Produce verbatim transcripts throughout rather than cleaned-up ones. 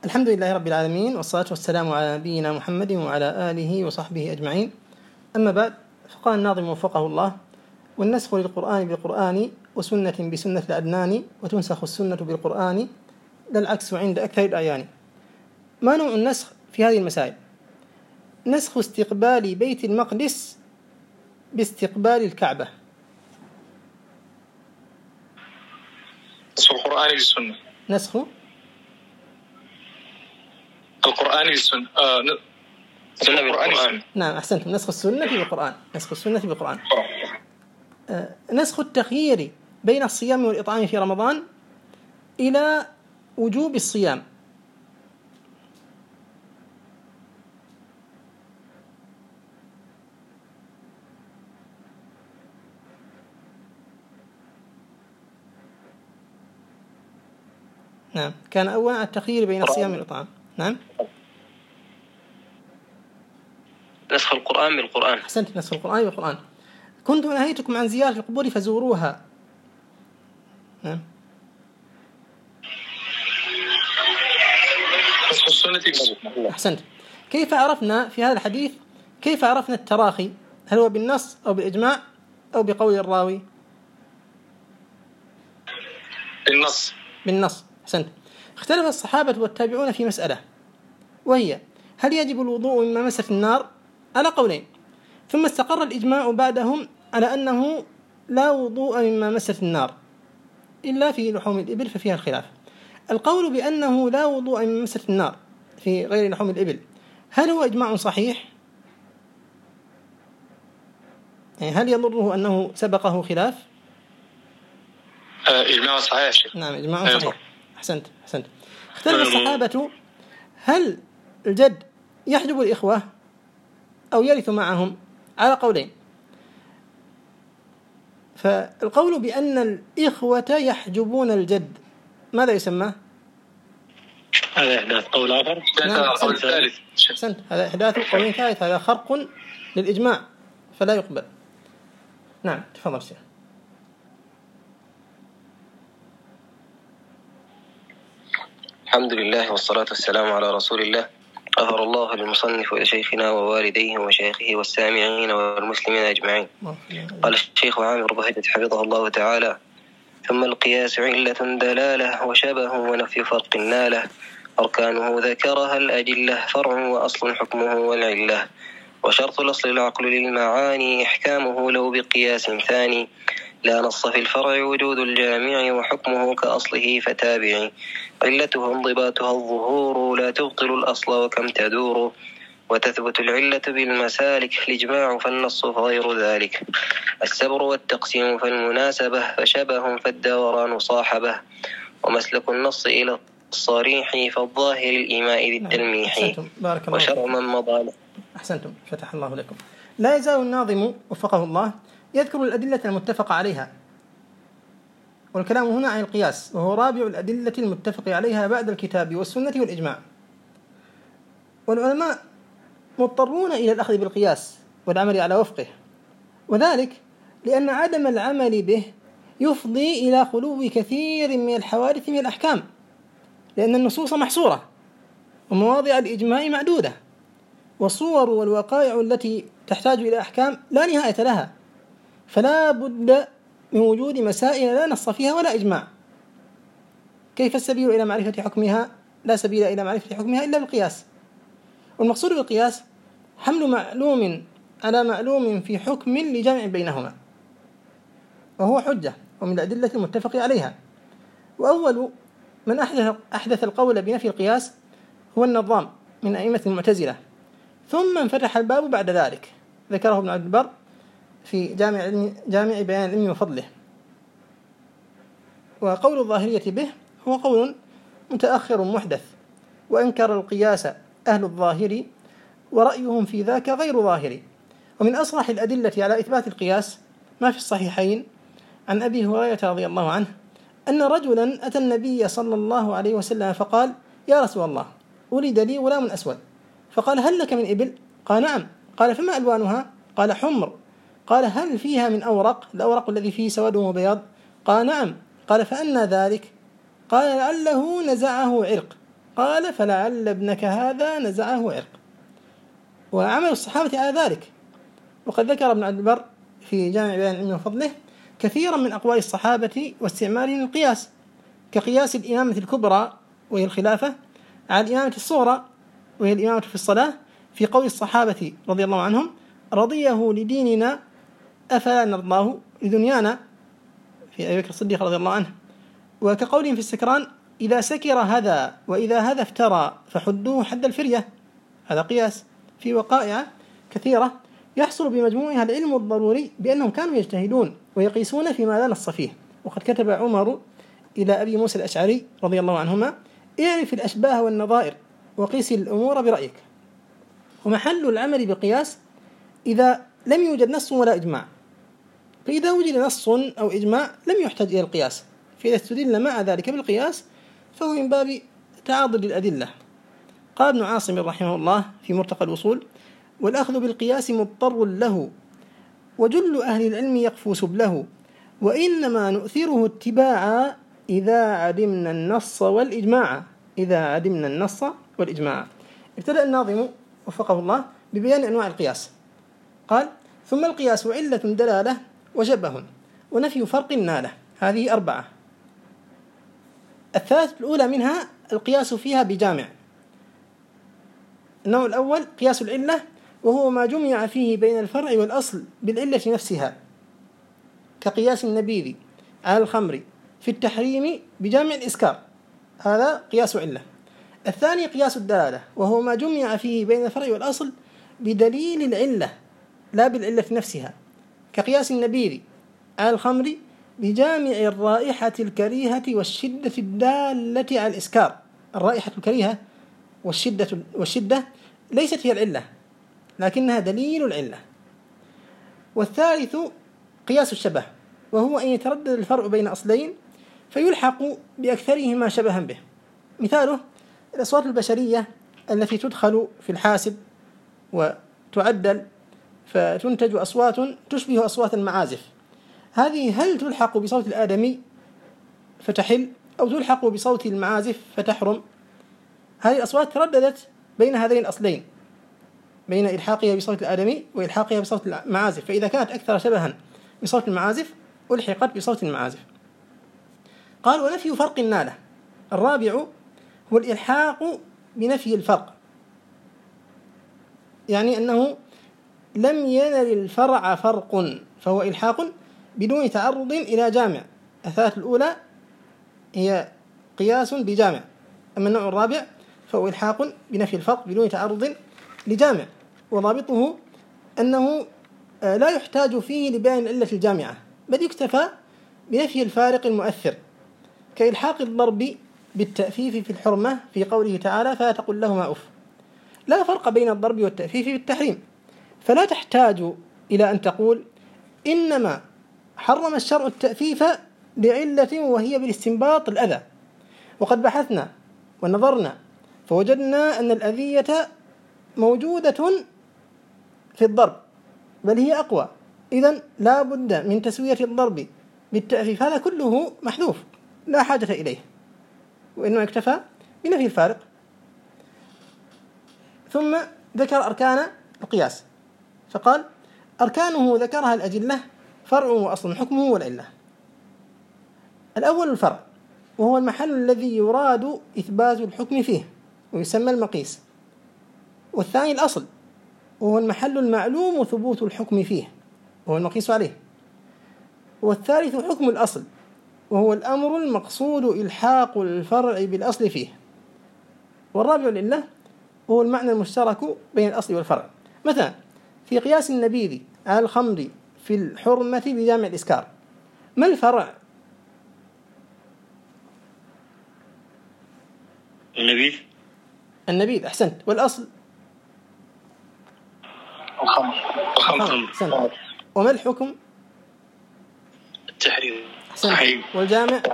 الحمد لله رب العالمين، والصلاة والسلام على نبينا محمد وعلى آله وصحبه أجمعين. أما بعد، فقال الناظم وفقه الله: والنسخ للقرآن بالقرآن وسنة بسنة الأدنان، وتنسخ السنة بالقرآن لا العكس عند أكثر الأعيان. ما نوع النسخ في هذه المسائل؟ نسخ استقبال بيت المقدس باستقبال الكعبة. نسخ القرآن للسنة. نسخ القرآن للسنة. آه سنة بالقرآن. نعم، أحسنتم. نسخ السنة بالقرآن. نسخ السنة بالقرآن. آه نسخ التخيير بين الصيام والإطعام في رمضان إلى وجوب الصيام. نعم، كان أولا التخيير بين الصيام والإطعام. نعم، نسخ القرآن بالقرآن. أحسنت، نسخ القرآن بالقرآن. كنت نهيتكم عن زيارة القبور فزوروها. نعم، نسخ السنة. أحسنت. كيف عرفنا في هذا الحديث كيف عرفنا التراخي؟ هل هو بالنص أو بالإجماع أو بقول الراوي؟ بالنص. بالنص، أحسنت. اختلف الصحابة والتابعون في مسألة، وهي: هل يجب الوضوء مما مست النار؟ على قولين، ثم استقر الإجماع بعدهم على أنه لا وضوء مما مست النار إلا في لحوم الإبل، ففيها الخلاف. القول بأنه لا وضوء مما مست النار في غير لحوم الإبل، هل هو إجماع صحيح؟ يعني هل يضره أنه سبقه خلاف؟ إجماع صحيح. نعم، إجماع صحيح. أحسنت أحسنت. اختلف الصحابة: هل الجد يحجب الإخوة أو يرث معهم؟ على قولين. فالقول بأن الإخوة يحجبون الجد ماذا يسمى؟ هذا إحداث قول آخر. نعم، قول ثالث. أحسنت، هذا إحداث قول ثالث، هذا خرق للإجماع فلا يقبل. نعم، تفضل شيخ. الحمد لله والصلاة والسلام على رسول الله. غفر الله للمصنف ولشيخنا ووالديه ومشايخه والسامعين والمسلمين أجمعين. قال الشيخ عامر بهجة حفظه الله تعالى: ثم القياس علة دلالة وشبه ونفي فرق ناله، أركانه ذكرها الأدلة، فرع وأصل حكمه والعلة، وشرط الأصل العقل للمعاني، إحكامه لو بقياس ثاني، لا نص في الفرع وجود الجامع، وحكمه كأصله فتابع، علته انضباطها الظهور، لا تبطل الأصل وكم تدور، وتثبت العلة بالمسالك، الإجماع فالنص فغير ذلك، السبر والتقسيم فالمناسبة، فشبه فالدوران صاحبه، ومسلك النص إلى الصريح فالظاهر الإيماء بالتلميح، وشرع من مضى. أحسنتم، فتح الله لكم. لا يزال الناظم وفقه الله يذكر الأدلة المتفق عليها، والكلام هنا عن القياس، وهو رابع الأدلة المتفق عليها بعد الكتاب والسنة والإجماع. والعلماء مضطرون إلى الأخذ بالقياس والعمل على وفقه، وذلك لأن عدم العمل به يفضي إلى خلو كثير من الحوادث من الأحكام، لأن النصوص محصورة ومواضع الإجماع معدودة، والصور والوقائع التي تحتاج إلى أحكام لا نهاية لها، فلا بد من وجود مسائل لا نص فيها ولا إجماع. كيف السبيل إلى معرفة حكمها؟ لا سبيل إلى معرفة حكمها إلا بالقياس. والمقصود بالقياس حمل معلوم على معلوم في حكم لجمع بينهما، وهو حجة ومن الأدلة المتفق عليها. وأول من أحدث, أحدث القول بنفي القياس هو النظام من أئمة المعتزلة، ثم انفتح الباب بعد ذلك، ذكره ابن عبد البر في جامع, جامع بيان العلم وفضله. وقول الظاهرية به هو قول متأخر محدث، وأنكر القياس أهل الظاهر، ورأيهم في ذاك غير ظاهر. ومن أصرح الأدلة على إثبات القياس ما في الصحيحين عن أبي هريرة رضي الله عنه أن رجلا أتى النبي صلى الله عليه وسلم فقال: يا رسول الله، ولد لي غلام أسود. فقال: هل لك من إبل؟ قال: نعم. قال: فما ألوانها؟ قال: حمر. قال: هل فيها من أورق؟ الأورق الذي فيه سواد وبياض؟ قال: نعم. قال: فأنى ذلك؟ قال: لعله نزعه عرق. قال فلعل ابنك هذا نزعه عرق. وعمل الصحابة على ذلك. وقد ذكر ابن عبد البر في جامع بيان العلم وفضله كثيرا من أقوال الصحابة واستعمالهم القياس، كقياس الإمامة الكبرى وهي الخلافة على الإمامة الصغرى وهي الإمامة في الصلاة، في قول الصحابة رضي الله عنهم رضيه لديننا أفلا نرضاه لدنيانا، في أبي بكر الصديق رضي الله عنه. وكقولهم في السكران إذا سكر هذا وإذا هذا افترى فحدوه حد الفرية، هذا قياس في وقائع كثيرة يحصل بمجموعها العلم الضروري بأنهم كانوا يجتهدون ويقيسون فيما لا نص فيه. وقد كتب عمر إلى أبي موسى الأشعري رضي الله عنهما اعرف الأشباه والنظائر وقيس الأمور برأيك. ومحل العمل بالقياس إذا لم يوجد نص ولا إجماع، فإذا وجد نص أو إجماع لم يحتاج إلى القياس، فإذا استدل مع ذلك بالقياس فهو من باب تعاضد الأدلة. قال ابن عاصم رحمه الله في مرتقى الوصول والأخذ بالقياس مضطر له وجل أهل العلم يقفو سبله، وإنما نؤثره اتباعا إذا علمنا النص والإجماع. إذا علمنا النص والإجماع. ابتدأ الناظم وفقه الله ببيان أنواع القياس. قال ثم القياس علة دلالة وشبه ونفي فرق ناله، هذه أربعة. الثلاث الأولى منها القياس فيها بجامع. النوع الأول قياس العلة، وهو ما جمع فيه بين الفرع والأصل بالعلة نفسها، كقياس النبيذ على الخمر في التحريم بجامع الإسكار، هذا قياس علة. الثاني قياس الدلالة، وهو ما جمع فيه بين الفرع والأصل بدليل العلة لا بالعلة نفسها، كقياس النبيذ على الخمر بجامع الرائحة الكريهة والشدة الدالة على الإسكار. الرائحة الكريهة والشدة, والشدة ليست هي العلة لكنها دليل العلة. والثالث قياس الشبه، وهو أن يتردد الفرع بين أصلين فيلحق بأكثرهما شبها به. مثاله الأصوات البشرية التي تدخل في الحاسب وتعدل فتنتج أصوات تشبه أصوات المعازف، هذه هل تلحق بصوت الآدمي فتحل أو تلحق بصوت المعازف فتحرم؟ هذه الأصوات ترددت بين هذين الأصلين، بين إلحاقها بصوت الآدمي وإلحاقها بصوت المعازف، فإذا كانت أكثر شبها بصوت المعازف ألحقت بصوت المعازف. قال ونفي فرق ناله. الرابع هو الإلحاق بنفي الفرق، يعني أنه لم ينل الفرع فرق فهو إلحاق بدون تعرض إلى جامع. الثلاث الأولى هي قياس بجامع، أما النوع الرابع فهو إلحاق بنفي الفرق بدون تعرض لجامع. وضابطه أنه لا يحتاج فيه لبيان العلة الجامعة، بل يكتفى بنفي الفارق المؤثر، كإلحاق الضرب بالتأفيف في الحرمة في قوله تعالى فلا تقل لهما أف. لا فرق بين الضرب والتأفيف في التحريم، فلا تحتاج إلى أن تقول إنما حرم الشرع التأفيف لعلة وهي بالاستنباط الأذى، وقد بحثنا ونظرنا فوجدنا أن الأذية موجودة في الضرب بل هي أقوى، إذن لا بد من تسوية الضرب بالتأفيف، هذا كله محذوف لا حاجة إليه، وإنما اكتفى بنفي الفارق. ثم ذكر أركان القياس فقال أركانه ذكرها الأدلة فرع وأصل حكمه والعلة. الأول الفرع، وهو المحل الذي يراد إثبات الحكم فيه ويسمى المقيس. والثاني الأصل، وهو المحل المعلوم ثبوت الحكم فيه وهو المقيس عليه. والثالث حكم الأصل، وهو الأمر المقصود إلحاق الفرع بالأصل فيه. والرابع العلة، وهو المعنى المشترك بين الأصل والفرع. مثلا في قياس النبيذ على الخمر في الحرمة بجامع الإسكار، ما الفرع؟ النبيذ. النبيذ أحسنت. والأصل الخمر. الخمر. وما الحكم؟ التحريم. أحسنت. والجامع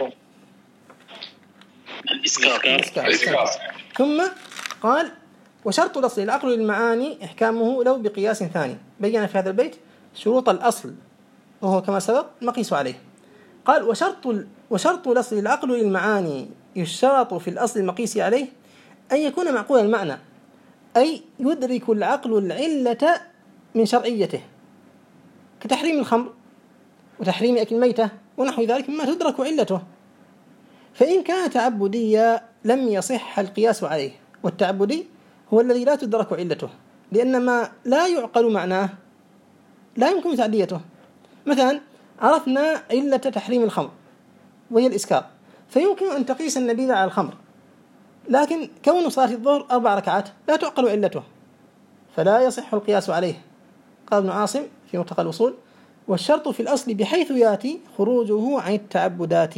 الإسكار. الإسكار. ثم قال وشرط الأصل العقل للمعاني إحكامه لو بقياس ثاني. بيّن في هذا البيت شروط الأصل وهو كما سبق مقيس عليه. قال وشرط وشرط الأصل العقل للمعاني يشترط في الأصل المقيس عليه أن يكون معقول المعنى، أي يدرك العقل العلة من شرعيته، كتحريم الخمر وتحريم أكل الميتة ونحو ذلك مما تدرك علته. فإن كان تعبديا لم يصح القياس عليه، والتعبدي هو الذي لا تدرك علته، لأن ما لا يعقل معناه لا يمكن تعديته. مثلا عرفنا علة تحريم الخمر وهي الإسكار، فيمكن أن تقيس النبيذ على الخمر، لكن كون صلاة الظهر أربع ركعات لا تعقل علته، فلا يصح القياس عليه. قال ابن عاصم في منتقى الوصول: والشرط في الأصل بحيث يأتي خروجه عن التعبدات.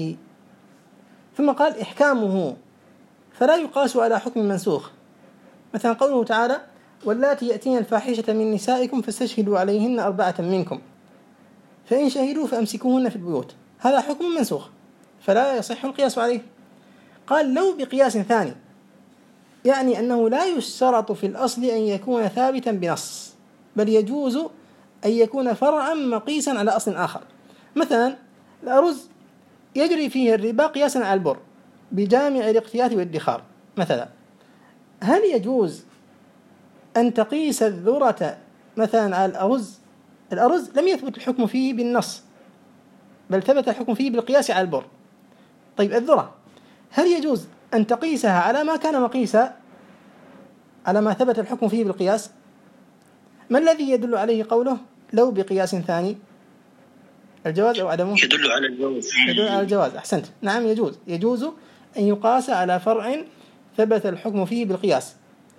ثم قال: إحكامه فلا يقاس على حكم منسوخ، مثلا قوله تعالى: واللاتي يأتين الفاحشة من نسائكم فاستشهدوا عليهن أربعة منكم فإن شهدوا فأمسكوهن في البيوت، هذا حكم منسوخ فلا يصح القياس عليه. قال: لو بقياس ثاني، يعني أنه لا يشترط في الأصل أن يكون ثابتا بنص، بل يجوز أن يكون فرعا مقيسا على أصل آخر. مثلا الأرز يجري فيه الربا قياسا على البر بجامع الاقتيات والادخار مثلا، هل يجوز أن تقيس الذرة مثلا على الأرز؟ الأرز لم يثبت الحكم فيه بالنص، بل ثبت الحكم فيه بالقياس على البر. طيب الذرة هل يجوز أن تقيسها على ما كان مقيسا على ما ثبت الحكم فيه بالقياس؟ ما الذي يدل عليه قوله لو بقياس ثاني؟ الجواز أو عدمه؟ يدل على الجواز. يدل على الجواز، أحسنت، نعم يجوز يجوز أن يقاس على فرع ثبت الحكم فيه بالقياس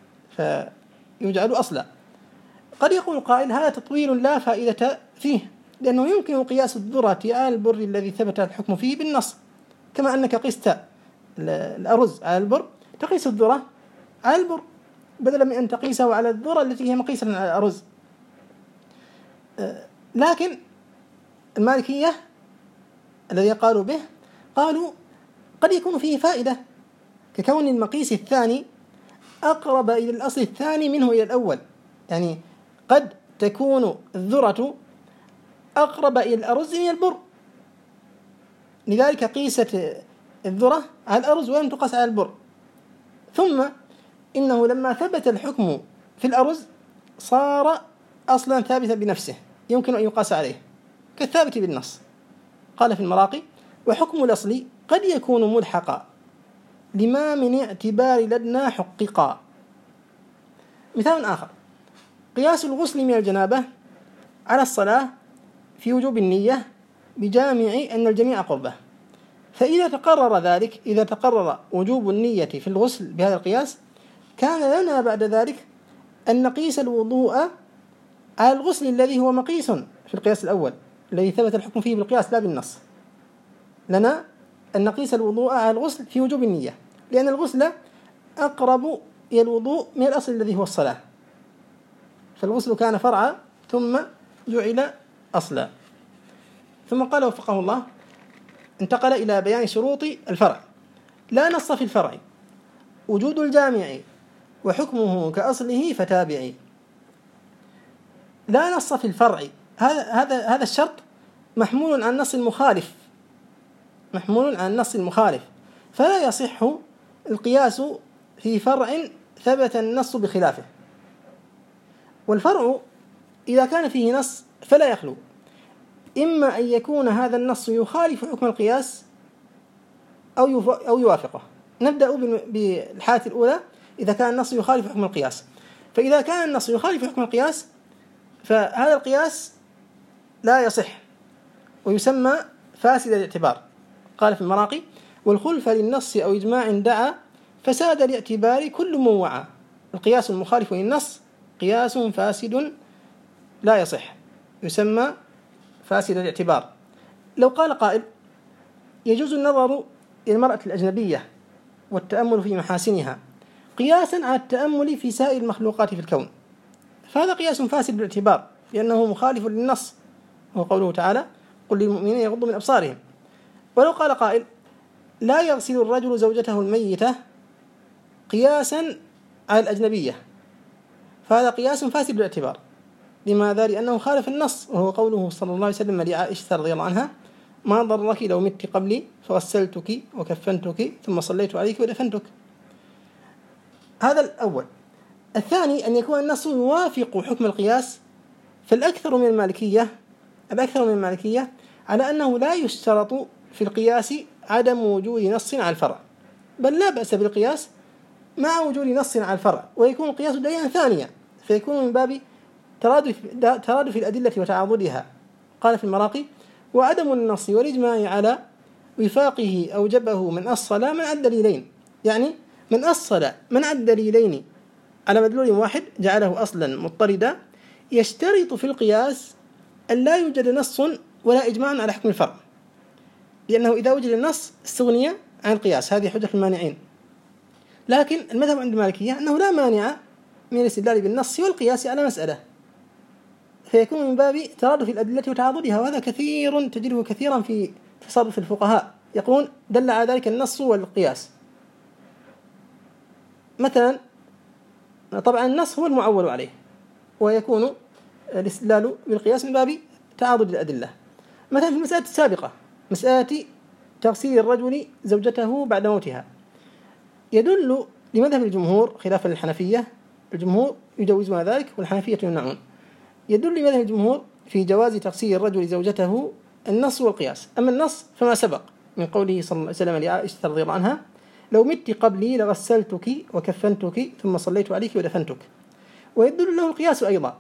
فيجعل أصلا. قد يقول قائل: هذا تطويل لا فائدة فيه، لأنه يمكن قياس الذرة على البر الذي ثبت الحكم فيه بالنص، كما أنك قست الأرز على البر تقيس الذرة على البر بدلا من أن تقيسه على الذرة التي هي مقيسة على الأرز. لكن المالكية الذي قالوا به قالوا قد يكون فيه فائدة، ككون المقيس الثاني أقرب إلى الأصل الثاني منه إلى الأول، يعني قد تكون الذرة أقرب إلى الأرز من البر، لذلك قيست الذرة على الأرز ولم تقاس على البر. ثم إنه لما ثبت الحكم في الأرز صار أصلا ثابتا بنفسه يمكن أن يقاس عليه كالثابت بالنص. قال في المراقي: وحكم الأصل قد يكون ملحقا لما من اعتبار لدنا حققا. مثال آخر: قياس الغسل من الجنابة على الصلاة في وجوب النية بجامع أن الجميع قربه، فإذا تقرر ذلك إذا تقرر وجوب النية في الغسل بهذا القياس كان لنا بعد ذلك أن نقيس الوضوء على الغسل الذي هو مقيس في القياس الأول الذي ثبت الحكم فيه بالقياس لا بالنص، لنا أن نقيس الوضوء على الغسل في وجوب النية، لأن الغسل أقرب إلى الوضوء من الأصل الذي هو الصلاة، فالغسل كان فرعا ثم جعل أصلا. ثم قال وفقه الله: انتقل إلى بيان شروط الفرع. لا نص في الفرع وجود الجامع وحكمه كأصله فتابعي. لا نص في الفرع، هذا هذا هذا الشرط محمول عن النص المخالف، محمول عن النص المخالف، فلا يصح القياس في فرع ثبت النص بخلافه. والفرع إذا كان فيه نص فلا يخلو إما أن يكون هذا النص يخالف حكم القياس أو أو يوافقه. نبدأ بالحالة الأولى إذا كان النص يخالف حكم القياس. فإذا كان النص يخالف حكم القياس فهذا القياس لا يصح ويسمى فاسد الاعتبار. قال في المراقي: والخلف للنص أو إجماع دعا فساد الاعتبار كل من وعى. القياس المخالف للنص قياس فاسد لا يصح، يسمى فاسد الاعتبار. لو قال قائل: يجوز النظر إلى المرأة الأجنبية والتأمل في محاسنها قياسا على التأمل في سائر المخلوقات في الكون، فهذا قياس فاسد بالاعتبار لأنه مخالف للنص، وهو قوله تعالى: قل للمؤمنين يغضوا من أبصارهم. ولو قال قائل: لا يغسل الرجل زوجته الميتة قياسا على الأجنبية، فهذا قياس فاسد بالاعتبار. لماذا؟ لأنه خالف النص، وهو قوله صلى الله عليه وسلم لعائشة رضي الله عنها: ما ضرك لو مت قبلي فغسلتك وكفنتك ثم صليت عليك ودفنتك. هذا الأول. الثاني أن يكون النص يوافق حكم القياس، فالأكثر من المالكية الأكثر من المالكية على أنه لا يشترط في القياس عدم وجود نص على الفرع، بل لا بأس بالقياس مع وجود نص على الفرع، ويكون القياس دليلا ثانيا، فيكون من باب ترادف ترادف الأدلة وتعاضدها. قال في المراقي: وعدم النص والإجماع على وفاقه أوجبه من أصل منع الدليلين، يعني من أصل منع الدليلين على مدلول واحد جعله أصلا مضطردا، يشترط في القياس أن لا يوجد نص ولا إجماع على حكم الفرع، لأنه إذا وجد النص استغني عن القياس. هذه حجة المانعين. لكن المذهب عند المالكية أنه لا مانع من الاستدلال بالنص والقياس على مسألة، فيكون من باب ترادف الأدلة وتعاضدها، وهذا كثير تجده كثيرا في تصرف الفقهاء، يقولون دل على ذلك النص والقياس. مثلا طبعا النص هو المعول عليه، ويكون الاستدلال بالقياس من باب تعاضد الأدلة. مثلا في المسألة السابقة، مسألة تغسيل الرجل زوجته بعد موتها، يدل لمذهب الجمهور خلافا للحنفية، الجمهور يجوزون ذلك والحنفية يمنعون، يدل لمذهب الجمهور في جواز تغسيل الرجل زوجته النص والقياس. أما النص فما سبق من قوله صلى الله عليه وسلم لعائشة رضي الله عنها: لو مت قبلي لغسلتك وكفنتك ثم صليت عليك ودفنتك. ويدل له القياس أيضا،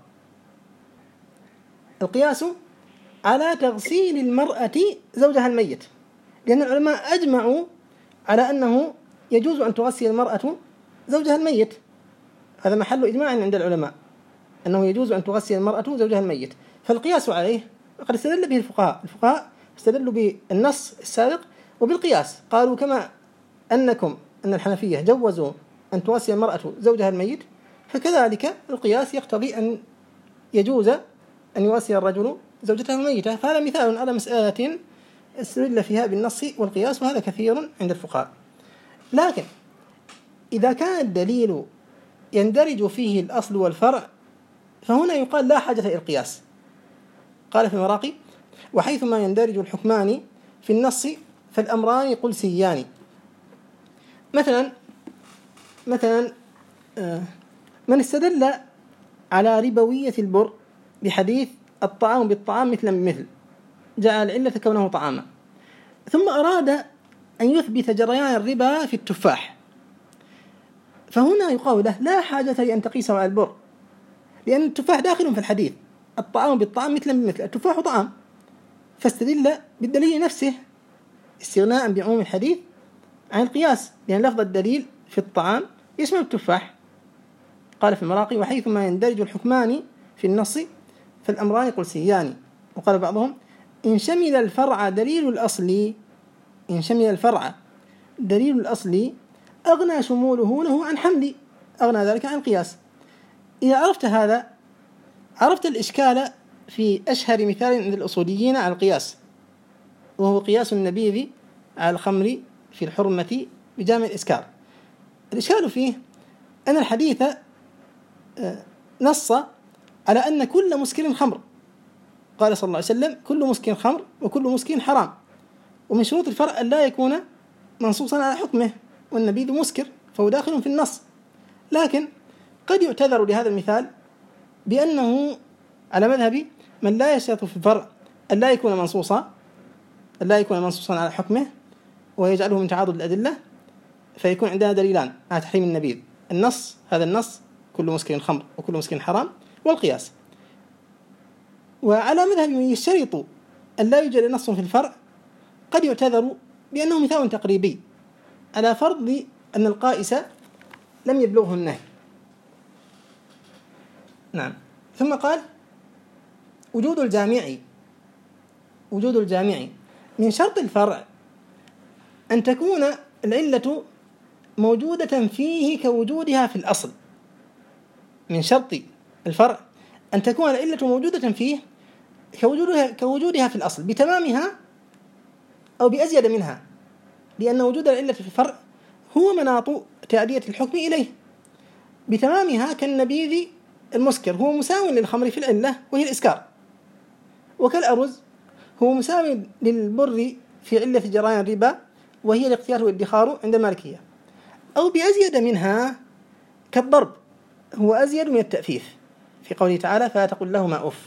القياس على تغسيل المرأة زوجها الميت، لأن العلماء أجمعوا على أنه يجوز أن تغسل المرأة زوجها الميت، هذا محل إجماع عند العلماء أنه يجوز أن تغسل المرأة زوجها الميت. فالقياس عليه قد استدل به الفقهاء الفقهاء استدلوا بالنص السابق وبالقياس، قالوا كما أنكم أن الحنفية جوزوا أن تغسل المرأة زوجها الميت، فكذلك القياس يقتضي أن يجوز أن يغسل الرجل زوجته الميتة. فهذا مثال على مسألة استدل فيها بالنص والقياس، وهذا كثير عند الفقهاء. لكن إذا كان الدليل يندرج فيه الأصل والفرع، فهنا يقال لا حاجة إلى القياس. قال في المراقي: وحيثما يندرج الحكمان في النص فالأمران قلسيان. مثلا مثلا من استدل على ربوية البر بحديث الطعام بالطعام مثلا بمثل، جعل العلة كونه طعاما، ثم أراد أن يثبت جريان الربا في التفاح، فهنا يقال له لا حاجة لأن تقيسه على البر، لأن التفاح داخل في الحديث الطعام بالطعام مثلا بمثل، التفاح طعام، فاستدل بالدليل نفسه استغناء بعموم الحديث عن القياس، لأن لفظ الدليل في الطعام يشمل التفاح. قال في المراقي: وحيثما يندرج الحكمان في النص فالأمران قلسيان. وقال بعضهم: إن شمل الفرع دليل الأصل إن شمل الفرع دليل الأصل أغنى شموله له عن حمل أغنى ذلك عن القياس. إذا عرفت هذا عرفت الإشكال في أشهر مثال عند الأصوليين على القياس، وهو قياس النبيذ على الخمر في الحرمة بجامع الإسكار. الإشكال فيه أن الحديث نص على أن كل مسكر خمر، قال صلى الله عليه وسلم: كل مسكر خمر وكل مسكر حرام، ومن شروط الفرع أن لا يكون منصوصا على حكمه، والنبيذ مسكر فهو داخل في النص. لكن قد يعتذر لهذا المثال بأنه على مذهب من لا يشترط في الفرع أن لا يكون منصوصا أن لا يكون منصوصا على حكمه ويجعله من تعاضد الأدلة، فيكون عندنا دليلان على تحريم النبيذ: النص، هذا النص كل مسكر خمر وكل مسكر حرام، والقياس. وعلى مذهب من يشترط أن لا يوجد نص في الفرع قد يعتذر بأنه مثال تقريبي على فرض أن القائس لم يبلغه النهي. نعم. ثم قال: وجود الجامع وجود الجامع من شرط الفرع أن تكون العلة موجودة فيه كوجودها في الأصل. من شرط الفرع أن تكون العلة موجودة فيه كوجودها, كوجودها في الأصل بتمامها أو بأزيد منها، لأن وجود العلة في الفرع هو مناط تأدية الحكم إليه. بتمامها كالنبيذ المسكر هو مساو للخمر في العلة وهي الإسكار، وكالأرز هو مساو للبر في علة جريان الربا وهي الاختيار والادخار عند المالكية، أو بأزيد منها كالضرب هو أزيد من التأفيف في قوله تعالى فلا تقل لهما أف.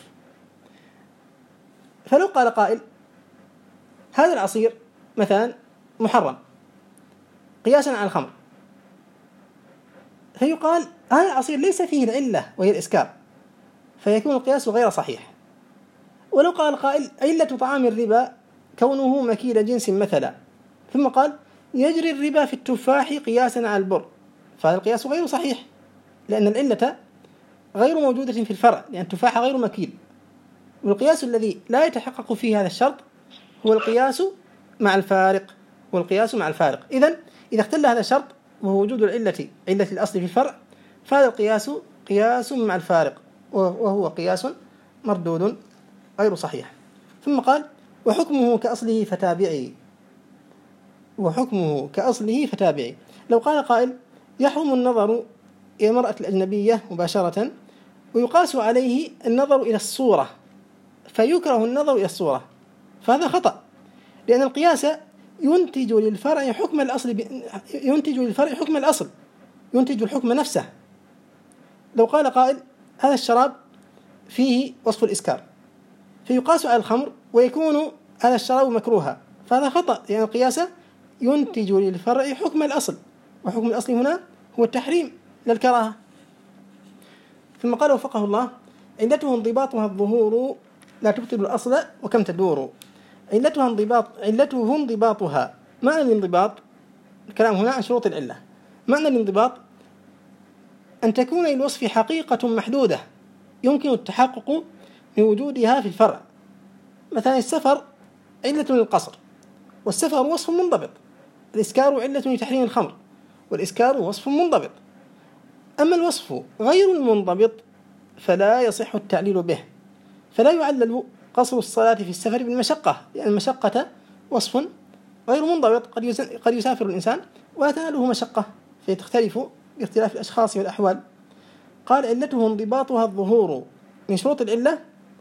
فلو قال قائل هذا العصير مثلا محرم قياسا على الخمر، فيقال هذا العصير ليس فيه العلة وهي الإسكار، فيكون القياس غير صحيح. ولو قال قائل علة طعام الربا كونه مكيل جنس مثلا، ثم قال يجري الربا في التفاح قياسا على البر، فهذا القياس غير صحيح، لأن العلة غير موجودة في الفرع، لأن التفاح غير مكيل. والقياس الذي لا يتحقق فيه هذا الشرط هو القياس مع الفارق، والقياس مع الفارق. إذن إذا اختل هذا الشرط وهو وجود العلة علة الأصل في الفرع، فهذا القياس قياس مع الفارق، وهو قياس مردود غير صحيح. ثم قال وحكمه كأصله فتابعي، وحكمه كأصله فتابعي. لو قال قائل يحرم النظر إلى المرأة الأجنبية مباشرة ويقاس عليه النظر إلى الصورة، فيكره النظر إلى الصورة، فهذا خطأ، لأن القياس ينتج للفرع حكم الأصل ب... ينتج للفرع حكم الأصل، ينتج الحكم نفسه. لو قال قائل هذا الشراب فيه وصف الإسكار، فيقاس على الخمر ويكون هذا الشراب مكروها، فهذا خطأ، لأن القياس ينتج للفرع حكم الأصل، وحكم الأصل هنا هو التحريم لا الكراهة. ثم قال وفقه الله علته انضباطها الظهور لا تبطل الأصل وكم تدور. علتها انضباط علته انضباطها. معنى الانضباط الكلام هنا عن شروط العلة. معنى الانضباط أن تكون للوصف حقيقة محدودة يمكن التحقق من وجودها في الفرع. مثلا السفر علة للقصر، والسفر وصف منضبط. الإسكار علة لتحريم الخمر، والإسكار وصف منضبط. أما الوصف غير المنضبط فلا يصح التعليل به، فلا يعلل قصر الصلاة في السفر بالمشقة، لأن المشقة وصف غير منضبط، قد يسافر الإنسان ولا تناله مشقة، فيتختلف باختلاف الأشخاص والأحوال. قال علته انضباطها الظهور. من شروط العلة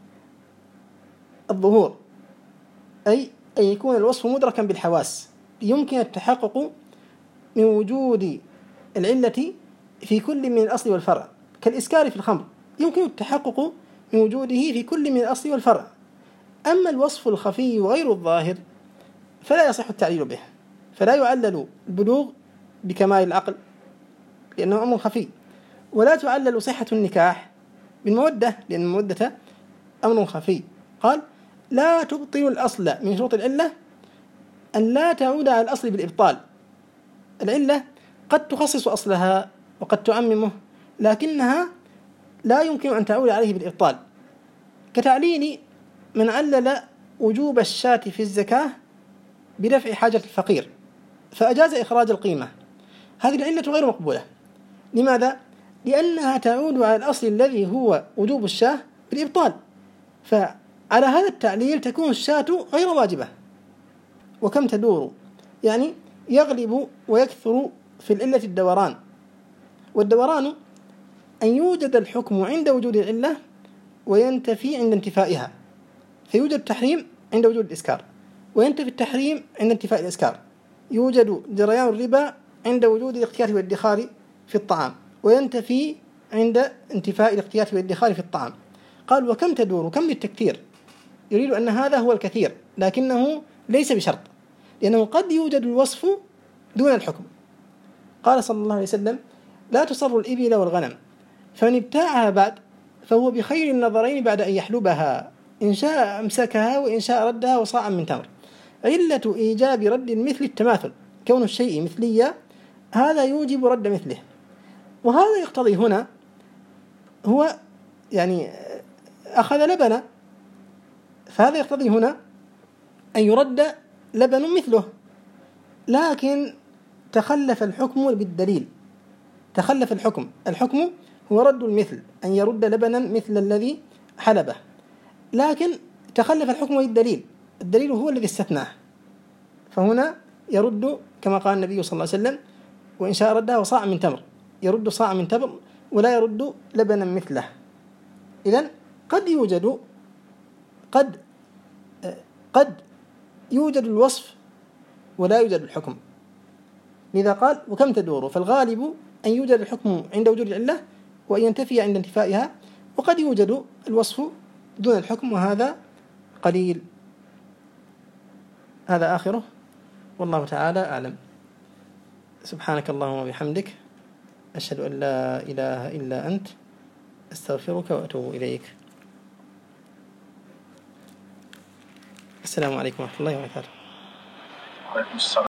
الظهور، أي أن يكون الوصف مدركا بالحواس، يمكن التحقق من وجود العلة في كل من الأصل والفرع، كالإسكار في الخمر يمكن التحقق من وجوده في كل من الأصل والفرع. أما الوصف الخفي وغير الظاهر فلا يصح التعليل به، فلا يعلل البلوغ بكمال العقل لأنه أمر خفي، ولا تعلل صحة النكاح بالمودة لأن المودة أمر خفي. قال لا تبطل الأصل. من شروط العلة أن لا تعود على الأصل بالإبطال. العلة قد تخصص أصلها وقد تعممه، لكنها لا يمكن أن تعود عليه بالإبطال، كتعليل من علل وجوب الشاة في الزكاة بدفع حاجة الفقير فأجاز إخراج القيمة. هذه العلة غير مقبولة. لماذا؟ لأنها تعود على الأصل الذي هو وجوب الشاة بالإبطال، فعلى هذا التعليل تكون الشاة غير واجبة. وكم تدور، يعني يغلب ويكثر في العلة الدوران، والدوران أن يوجد الحكم عند وجود العلة وينتفي عند انتفائها، فيوجد التحريم عند وجود الإسكار وينتفي التحريم عند انتفاء الإسكار. يوجد جريان الربا عند وجود الاقتيات والادخار في الطعام، وينتفي عند انتفاء الاقتيات والادخار في الطعام. قال وكم تدور، كم للتكثير، يريد أن هذا هو الكثير، لكنه ليس بشرط، لأنه قد يوجد الوصف دون الحكم. قال صلى الله عليه وسلم لا تصر الإبل والغنم، فمن ابتاعها بعد فهو بخير النظرين بعد أن يحلبها، إن شاء أمسكها وإن شاء ردها وصاعا من تمر. علة إيجاب رد المثل التماثل، كون الشيء مثليا هذا يوجب رد مثله. وهذا يقتضي هنا هو يعني أخذ لبنا، فهذا يقتضي هنا أن يرد لبن مثله، لكن تخلف الحكم بالدليل. تخلف الحكم الحكم هو رد المثل، أن يرد لبنا مثل الذي حلبه، لكن تخلف الحكم بالدليل، الدليل هو الذي استثناه، فهنا يرد كما قال النبي صلى الله عليه وسلم وإن شاء ردها وصاع من تمر، يرد صاع من تمر ولا يرد لبنا مثله. إذن قد يوجد قد قد يوجد الوصف ولا يوجد الحكم، لذا قال وكم تدور، فالغالب أن يوجد الحكم عند وجود العلة وأن ينتفي عند انتفائها، وقد يوجد الوصف دون الحكم، وهذا قليل. هذا آخره، والله تعالى أعلم. سبحانك اللهم وبحمدك، أشهد أن لا إله إلا أنت، أستغفرك وأتوب إليك. السلام عليكم ورحمة الله وبركاته.